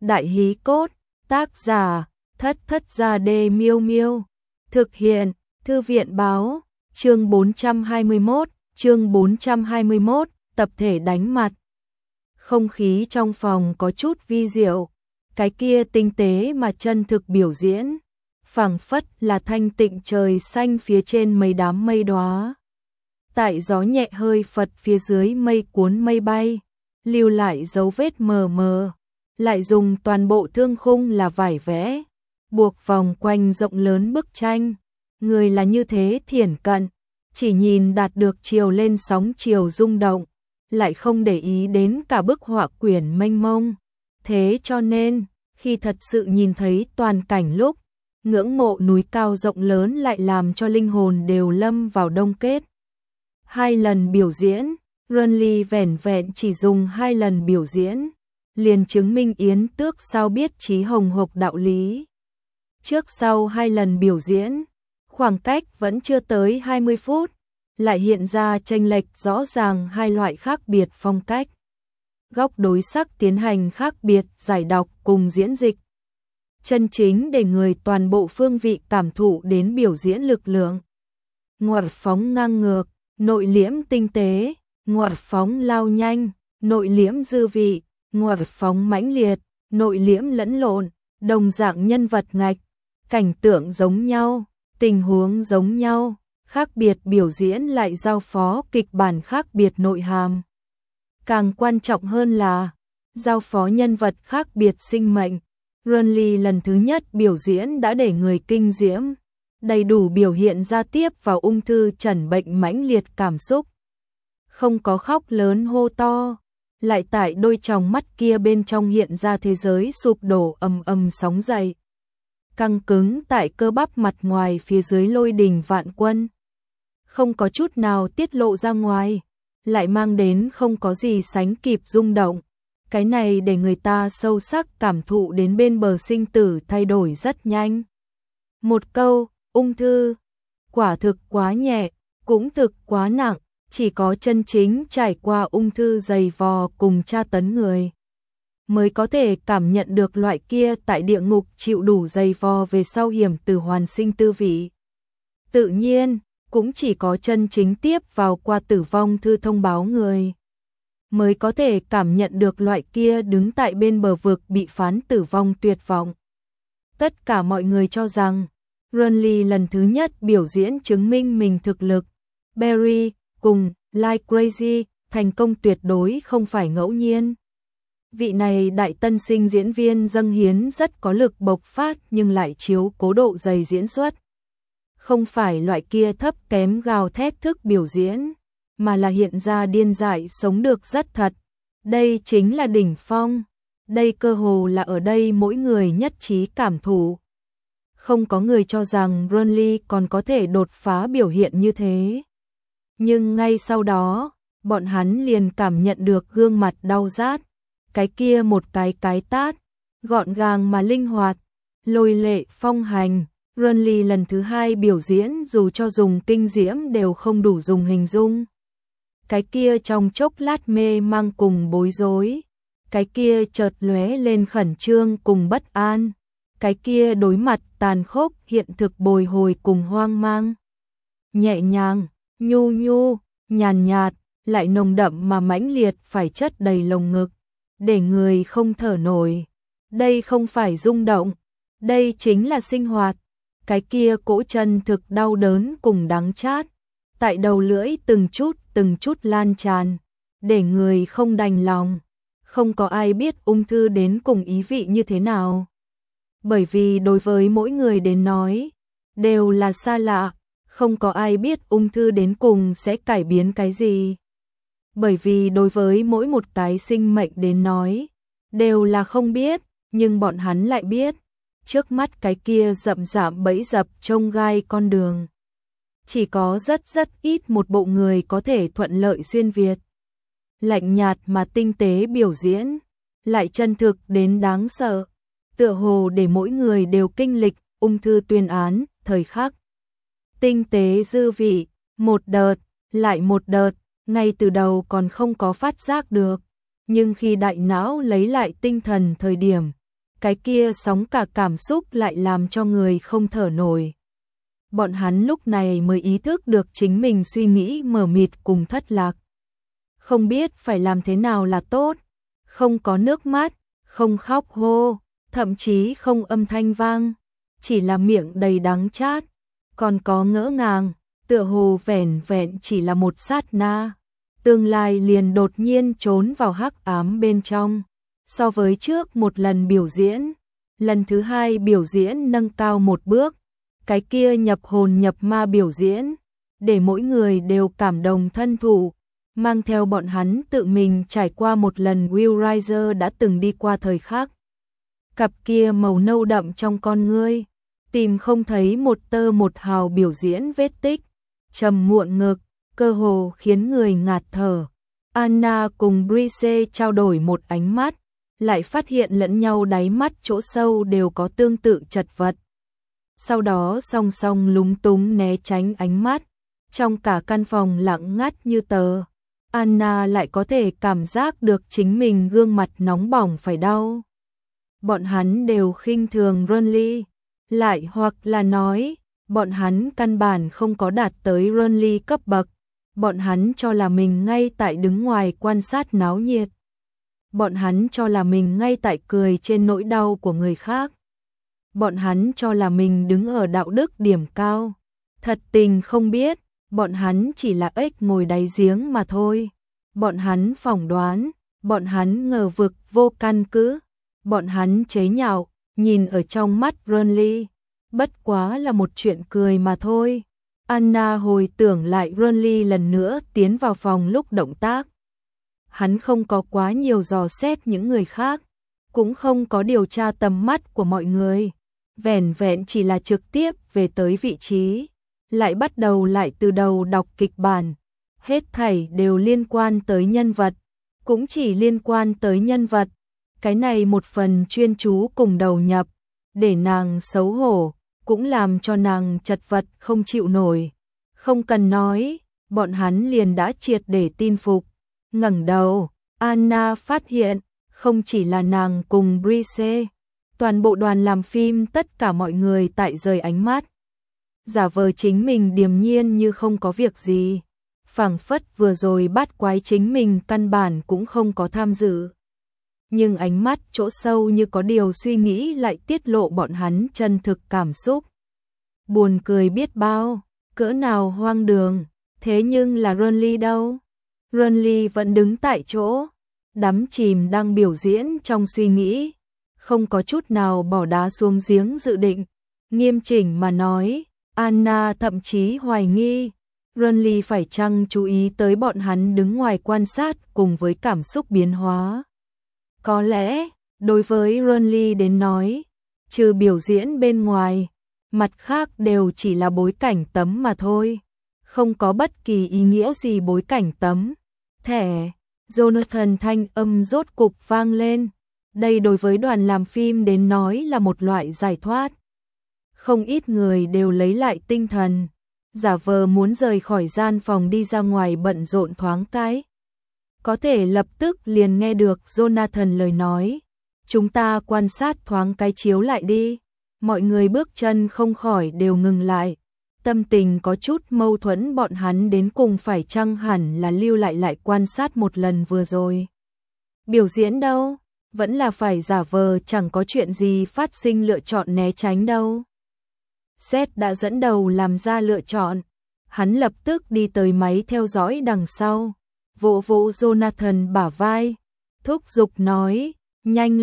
Đại hí cốt, tác giả, Thất Thất Gia Đê Miêu Miêu. Thực hiện, Thư viện báo, chương 421, tập thể đánh mặt. Không khí trong phòng có chút vi diệu, cái kia tinh tế mà chân thực biểu diễn, phảng phất là thanh tịnh trời xanh phía trên mấy đám mây đóa. Tại gió nhẹ hơi phật phía dưới mây cuốn mây bay, lưu lại dấu vết mờ mờ, lại dùng toàn bộ thương khung là vải vẽ, buộc vòng quanh rộng lớn bức tranh. Người là như thế thiển cận, chỉ nhìn đạt được chiều lên sóng chiều rung động, lại không để ý đến cả bức họa quyển mênh mông. Thế cho nên, khi thật sự nhìn thấy toàn cảnh lúc, ngưỡng mộ núi cao rộng lớn lại làm cho linh hồn đều lâm vào đông kết. 2 lần biểu diễn, Runly vẻn vẹn chỉ dùng 2 lần biểu diễn, liền chứng minh Yến Tước sao biết trí hồng hộc đạo lý. Trước sau 2 lần biểu diễn, khoảng cách vẫn chưa tới 20 phút, lại hiện ra chênh lệch rõ ràng hai loại khác biệt phong cách. Góc đối sắc tiến hành khác biệt giải đọc cùng diễn dịch. Chân chính để người toàn bộ phương vị cảm thụ đến biểu diễn lực lượng. Ngoại phóng ngang ngược, nội liễm tinh tế, ngoại phóng lao nhanh, nội liễm dư vị, ngoại phóng mãnh liệt, nội liễm lẫn lộn, đồng dạng nhân vật ngạch, cảnh tượng giống nhau, tình huống giống nhau, khác biệt biểu diễn lại giao phó kịch bản khác biệt nội hàm. Càng quan trọng hơn là, giao phó nhân vật khác biệt sinh mệnh. Runly lần thứ nhất biểu diễn đã để người kinh diễm, đầy đủ biểu hiện ra tiếp vào ung thư trần bệnh mãnh liệt cảm xúc. Không có khóc lớn hô to, lại tại đôi tròng mắt kia bên trong hiện ra thế giới sụp đổ ầm ầm sóng dậy. Căng cứng tại cơ bắp mặt ngoài phía dưới lôi đình vạn quân. Không có chút nào tiết lộ ra ngoài, lại mang đến không có gì sánh kịp rung động. Cái này để người ta sâu sắc cảm thụ đến bên bờ sinh tử thay đổi rất nhanh. Một câu, ung thư, quả thực quá nhẹ, cũng thực quá nặng, chỉ có chân chính trải qua ung thư dày vò cùng tra tấn người mới có thể cảm nhận được loại kia tại địa ngục chịu đủ dày vò về sau hiểm từ hoàn sinh tư vị. Tự nhiên, cũng chỉ có chân chính tiếp vào qua tử vong thư thông báo người mới có thể cảm nhận được loại kia đứng tại bên bờ vực bị phán tử vong tuyệt vọng. Tất cả mọi người cho rằng, Runly lần thứ nhất biểu diễn chứng minh mình thực lực. Barry cùng Like Crazy thành công tuyệt đối không phải ngẫu nhiên. Vị này đại tân sinh diễn viên dâng hiến rất có lực bộc phát nhưng lại chiếu cố độ dày diễn xuất. Không phải loại kia thấp kém gào thét thức biểu diễn, mà là hiện ra điên dại sống được rất thật. Đây chính là đỉnh phong. Đây cơ hồ là ở đây mỗi người nhất trí cảm thụ. Không có người cho rằng Runly còn có thể đột phá biểu hiện như thế. Nhưng ngay sau đó, bọn hắn liền cảm nhận được gương mặt đau rát. Cái kia một cái tát, gọn gàng mà linh hoạt, lôi lệ phong hành. Runly lần thứ 2 biểu diễn dù cho dùng kinh diễm đều không đủ dùng hình dung. Cái kia trong chốc lát mê mang cùng bối rối, cái kia chợt lóe lên khẩn trương cùng bất an, cái kia đối mặt tàn khốc hiện thực bồi hồi cùng hoang mang. Nhẹ nhàng, nhu nhu, nhàn nhạt, lại nồng đậm mà mãnh liệt phải chất đầy lồng ngực, để người không thở nổi. Đây không phải rung động, đây chính là sinh hoạt. Cái kia cỗ chân thực đau đớn cùng đắng chát, tại đầu lưỡi từng chút lan tràn, để người không đành lòng. Không có ai biết ung thư đến cùng ý vị như thế nào. Bởi vì đối với mỗi người đến nói, đều là xa lạ, không có ai biết ung thư đến cùng sẽ cải biến cái gì. Bởi vì đối với mỗi một cái sinh mệnh đến nói, đều là không biết, nhưng bọn hắn lại biết. Trước mắt cái kia rậm rạp bẫy dập trông gai con đường. Chỉ có rất ít một bộ người có thể thuận lợi xuyên việt. Lạnh nhạt mà tinh tế biểu diễn, lại chân thực đến đáng sợ. Tựa hồ để mỗi người đều kinh lịch ung thư tuyên án, thời khắc. Tinh tế dư vị, một đợt, lại một đợt, ngay từ đầu còn không có phát giác được. Nhưng khi đại não lấy lại tinh thần thời điểm, cái kia sóng cả cảm xúc lại làm cho người không thở nổi. Bọn hắn lúc này mới ý thức được chính mình suy nghĩ mờ mịt cùng thất lạc. Không biết phải làm thế nào là tốt, không có nước mắt, không khóc hô, thậm chí không âm thanh vang, chỉ là miệng đầy đắng chát, còn có ngỡ ngàng, tựa hồ vẻn vẹn chỉ là một sát na. Tương lai liền đột nhiên trốn vào hắc ám bên trong. So với trước một lần biểu diễn, lần thứ hai biểu diễn nâng cao một bước, cái kia nhập hồn nhập ma biểu diễn, để mỗi người đều cảm động thân thụ, mang theo bọn hắn tự mình trải qua một lần Will Riser đã từng đi qua thời khắc. Cặp kia màu nâu đậm trong con ngươi, tìm không thấy một tơ một hào biểu diễn vết tích, trầm muộn ngực, cơ hồ khiến người ngạt thở. Anna cùng Brice trao đổi một ánh mắt, lại phát hiện lẫn nhau đáy mắt chỗ sâu đều có tương tự chật vật. Sau đó song song lúng túng né tránh ánh mắt, trong cả căn phòng lặng ngắt như tờ. Anna lại có thể cảm giác được chính mình gương mặt nóng bỏng phải đau. Bọn hắn đều khinh thường Ronly, lại hoặc là nói, bọn hắn căn bản không có đạt tới Ronly cấp bậc. Bọn hắn cho là mình ngay tại đứng ngoài quan sát náo nhiệt. Bọn hắn cho là mình ngay tại cười trên nỗi đau của người khác. Bọn hắn cho là mình đứng ở đạo đức điểm cao. Thật tình không biết, bọn hắn chỉ là ếch ngồi đáy giếng mà thôi. Bọn hắn phỏng đoán, bọn hắn ngờ vực vô căn cứ. Bọn hắn chế nhạo, nhìn ở trong mắt Ronly, bất quá là một chuyện cười mà thôi. Anna hồi tưởng lại Ronly lần nữa tiến vào phòng lúc động tác. Hắn không có quá nhiều dò xét những người khác, cũng không có điều tra tầm mắt của mọi người, vẻn vẹn chỉ là trực tiếp về tới vị trí, lại bắt đầu lại từ đầu đọc kịch bản. Hết thảy đều liên quan tới nhân vật, cũng chỉ liên quan tới nhân vật. Cái này một phần chuyên chú cùng đầu nhập, để nàng xấu hổ, cũng làm cho nàng chật vật không chịu nổi. Không cần nói, bọn hắn liền đã triệt để tin phục. Ngẩng đầu, Anna phát hiện, không chỉ là nàng cùng Brice, toàn bộ đoàn làm phim tất cả mọi người tại rời ánh mắt. Giả vờ chính mình điềm nhiên như không có việc gì, phảng phất vừa rồi bắt quái chính mình căn bản cũng không có tham dự. Nhưng ánh mắt chỗ sâu như có điều suy nghĩ lại tiết lộ bọn hắn chân thực cảm xúc. Buồn cười biết bao, cỡ nào hoang đường, thế nhưng là Ronly đâu? Ronly vẫn đứng tại chỗ, đắm chìm đang biểu diễn trong suy nghĩ, không có chút nào bỏ đá xuống giếng dự định. Nghiêm chỉnh mà nói, Anna thậm chí hoài nghi, Ronly phải chăng chú ý tới bọn hắn đứng ngoài quan sát cùng với cảm xúc biến hóa. Có lẽ, đối với Ronly đến nói, trừ biểu diễn bên ngoài, mặt khác đều chỉ là bối cảnh tấm mà thôi, không có bất kỳ ý nghĩa gì bối cảnh tấm. Thẻ, Jonathan thanh âm rốt cục vang lên, đây đối với đoàn làm phim đến nói là một loại giải thoát. Không ít người đều lấy lại tinh thần, giả vờ muốn rời khỏi gian phòng đi ra ngoài bận rộn thoáng cái. Có thể lập tức liền nghe được Jonathan lời nói, chúng ta quan sát thoáng cái chiếu lại đi. Mọi người bước chân không khỏi đều ngừng lại, tâm tình có chút mâu thuẫn, bọn hắn đến cùng phải chăng hẳn là lưu lại quan sát một lần vừa rồi. Biểu diễn đâu, vẫn là phải giả vờ chẳng có chuyện gì phát sinh lựa chọn né tránh đâu. Seth đã dẫn đầu làm ra lựa chọn, hắn lập tức đi tới máy theo dõi đằng sau, vỗ vỗ Jonathan bả vai, thúc giục nói, nhanh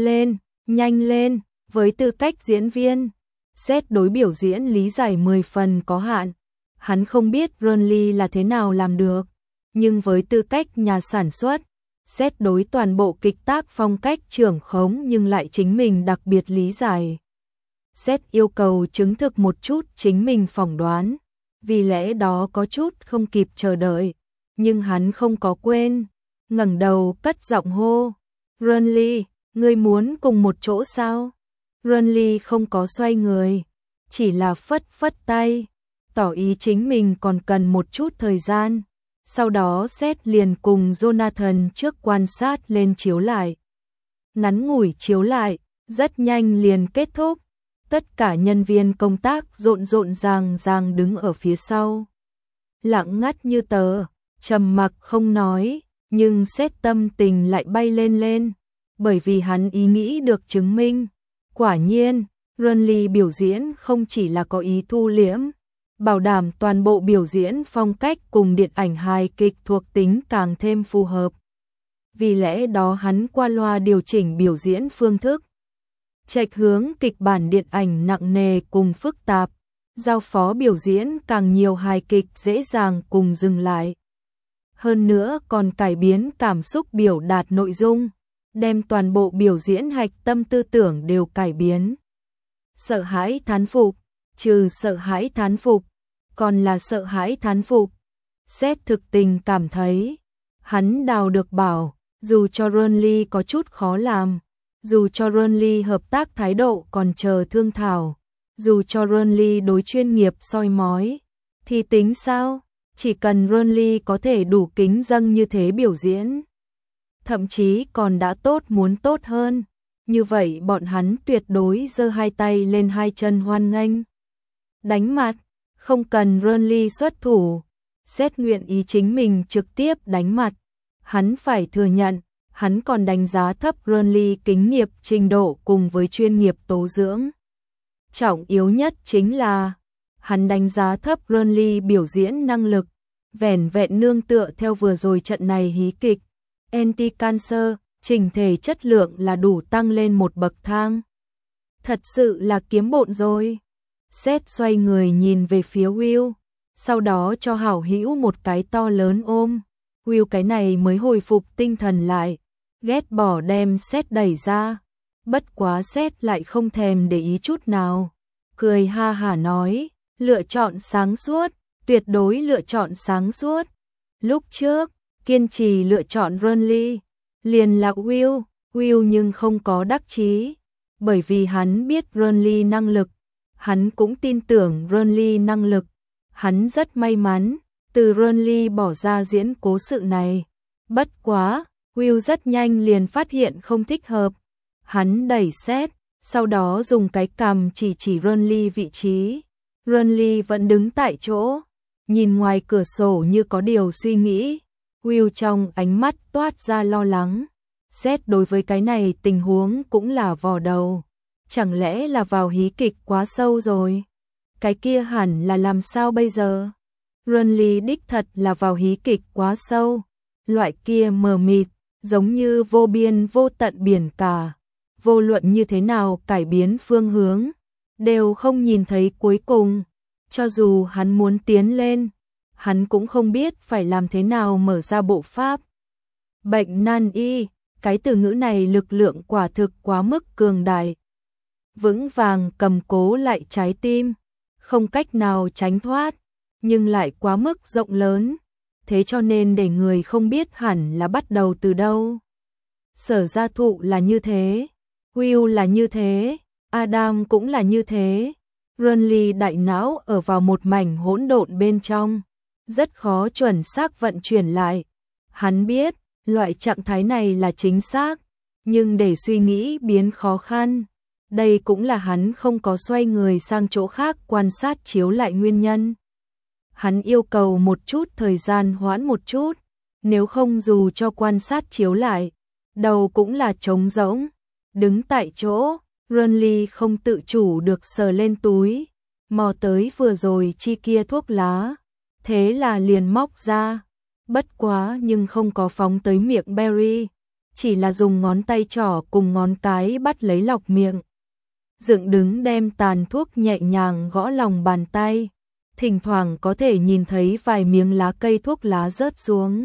lên, với tư cách diễn viên. Seth đối biểu diễn lý giải 10 phần có hạn, hắn không biết Ronly là thế nào làm được, nhưng với tư cách nhà sản xuất, Seth đối toàn bộ kịch tác phong cách trưởng khống nhưng lại chính mình đặc biệt lý giải. Seth yêu cầu chứng thực một chút chính mình phỏng đoán, vì lẽ đó có chút không kịp chờ đợi, nhưng hắn không có quên, ngẩng đầu cất giọng hô, Ronly, ngươi muốn cùng một chỗ sao? Ronly không có xoay người, chỉ là phất phất tay, tỏ ý chính mình còn cần một chút thời gian. Sau đó Seth liền cùng Jonathan trước quan sát lên chiếu lại. Ngắn ngủi chiếu lại, Rất nhanh liền kết thúc, tất cả nhân viên công tác rộn rộn ràng ràng đứng ở phía sau. Lặng ngắt như tờ, trầm mặc không nói, nhưng Seth tâm tình lại bay lên lên, bởi vì hắn ý nghĩ được chứng minh. Quả nhiên, Renly biểu diễn không chỉ là có ý thu liễm, bảo đảm toàn bộ biểu diễn phong cách cùng điện ảnh hài kịch thuộc tính càng thêm phù hợp. Vì lẽ đó hắn qua loa điều chỉnh biểu diễn phương thức, chệch hướng kịch bản điện ảnh nặng nề cùng phức tạp, giao phó biểu diễn càng nhiều hài kịch dễ dàng cùng dừng lại. Hơn nữa còn cải biến cảm xúc biểu đạt nội dung, đem toàn bộ biểu diễn hạch tâm tư tưởng đều cải biến. Sợ hãi thán phục, trừ sợ hãi thán phục, còn là sợ hãi thán phục. Seth thực tình cảm thấy, hắn đào được bảo, dù cho Renly có chút khó làm, dù cho Renly hợp tác thái độ còn chờ thương thảo, dù cho Renly đối chuyên nghiệp soi mói, thì tính sao? Chỉ cần Renly có thể đủ kính dâng như thế biểu diễn, thậm chí còn đã tốt muốn tốt hơn, như vậy bọn hắn tuyệt đối giơ hai tay lên hai chân hoan nghênh. Đánh mặt, không cần Renly xuất thủ, Seth nguyện ý chính mình trực tiếp đánh mặt. Hắn phải thừa nhận, hắn còn đánh giá thấp Renly kính nghiệp trình độ cùng với chuyên nghiệp tố dưỡng. Trọng yếu nhất chính là, hắn đánh giá thấp Renly biểu diễn năng lực, vẻn vẹn nương tựa theo vừa rồi trận này hí kịch, Anti-Cancer, chỉnh thể chất lượng là đủ tăng lên một bậc thang. Thật sự là kiếm bộn rồi. Seth xoay người nhìn về phía Will, sau đó cho hảo hữu một cái to lớn ôm. Will cái này mới hồi phục tinh thần lại, ghét bỏ đem Seth đẩy ra. Bất quá Seth lại không thèm để ý chút nào, cười ha hả nói, lựa chọn sáng suốt, tuyệt đối lựa chọn sáng suốt. Lúc trước, kiên trì lựa chọn Renly, liền là Will nhưng không có đắc chí, bởi vì hắn biết Renly năng lực, hắn cũng tin tưởng Renly năng lực, hắn rất may mắn, từ Renly bỏ ra diễn cố sự này. Bất quá, Will rất nhanh liền phát hiện không thích hợp, hắn đẩy Seth, sau đó dùng cái cằm chỉ Renly vị trí. Renly vẫn đứng tại chỗ, nhìn ngoài cửa sổ như có điều suy nghĩ. Will trong ánh mắt toát ra lo lắng. Seth đối với cái này tình huống cũng là vò đầu. Chẳng lẽ là vào hí kịch quá sâu rồi? Cái kia hẳn là làm sao bây giờ? Renly đích thật là vào hí kịch quá sâu. Loại kia mờ mịt, giống như vô biên vô tận biển cả. Vô luận như thế nào cải biến phương hướng, đều không nhìn thấy cuối cùng. Cho dù hắn muốn tiến lên, hắn cũng không biết phải làm thế nào mở ra bộ pháp. Bệnh nan y, cái từ ngữ này lực lượng quả thực quá mức cường đại. Vững vàng cầm cố lại trái tim, không cách nào tránh thoát, nhưng lại quá mức rộng lớn, thế cho nên để người không biết hẳn là bắt đầu từ đâu. Sở Gia Thụ là như thế, Will là như thế, Adam cũng là như thế. Renly đại não ở vào một mảnh hỗn độn bên trong, rất khó chuẩn xác vận chuyển lại. Hắn biết, loại trạng thái này là chính xác, nhưng để suy nghĩ biến khó khăn. Đây cũng là hắn không có xoay người sang chỗ khác quan sát chiếu lại nguyên nhân. Hắn yêu cầu một chút thời gian hoãn một chút, nếu không dù cho quan sát chiếu lại, đầu cũng là trống rỗng. Đứng tại chỗ, Renly không tự chủ được sờ lên túi, mò tới vừa rồi chi kia thuốc lá, thế là liền móc ra, bất quá nhưng không có phóng tới miệng Barry, chỉ là dùng ngón tay trỏ cùng ngón cái bắt lấy lọc miệng. Dựng đứng đem tàn thuốc nhẹ nhàng gõ lòng bàn tay, thỉnh thoảng có thể nhìn thấy vài miếng lá cây thuốc lá rớt xuống.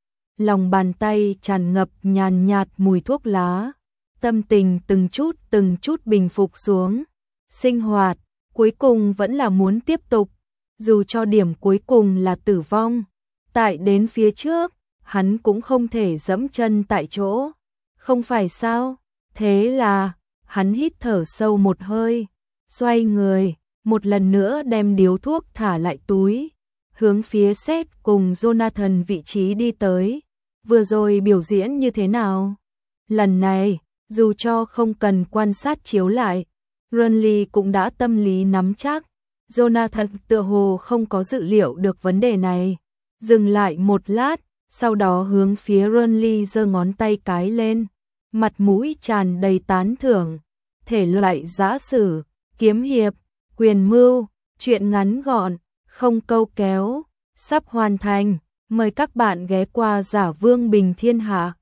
Lòng bàn tay tràn ngập nhàn nhạt mùi thuốc lá. Tâm tình từng chút bình phục xuống. Sinh hoạt, cuối cùng vẫn là muốn tiếp tục, dù cho điểm cuối cùng là tử vong. Tại đến phía trước, hắn cũng không thể dẫm chân tại chỗ. Không phải sao? Thế là, hắn hít thở sâu một hơi, xoay người, một lần nữa đem điếu thuốc thả lại túi, hướng phía Seth cùng Jonathan vị trí đi tới. Vừa rồi biểu diễn như thế nào? Lần này, Dù cho không cần quan sát chiếu lại, Renly cũng đã tâm lý nắm chắc. Jonathan tựa hồ không có dự liệu được vấn đề này. Dừng lại một lát, sau đó hướng phía Renly giơ ngón tay cái lên. Mặt mũi tràn đầy tán thưởng. Thể loại giã sử, kiếm hiệp, quyền mưu, truyện ngắn gọn, không câu kéo, sắp hoàn thành. Mời các bạn ghé qua Giả Vương Bình Thiên Hạ.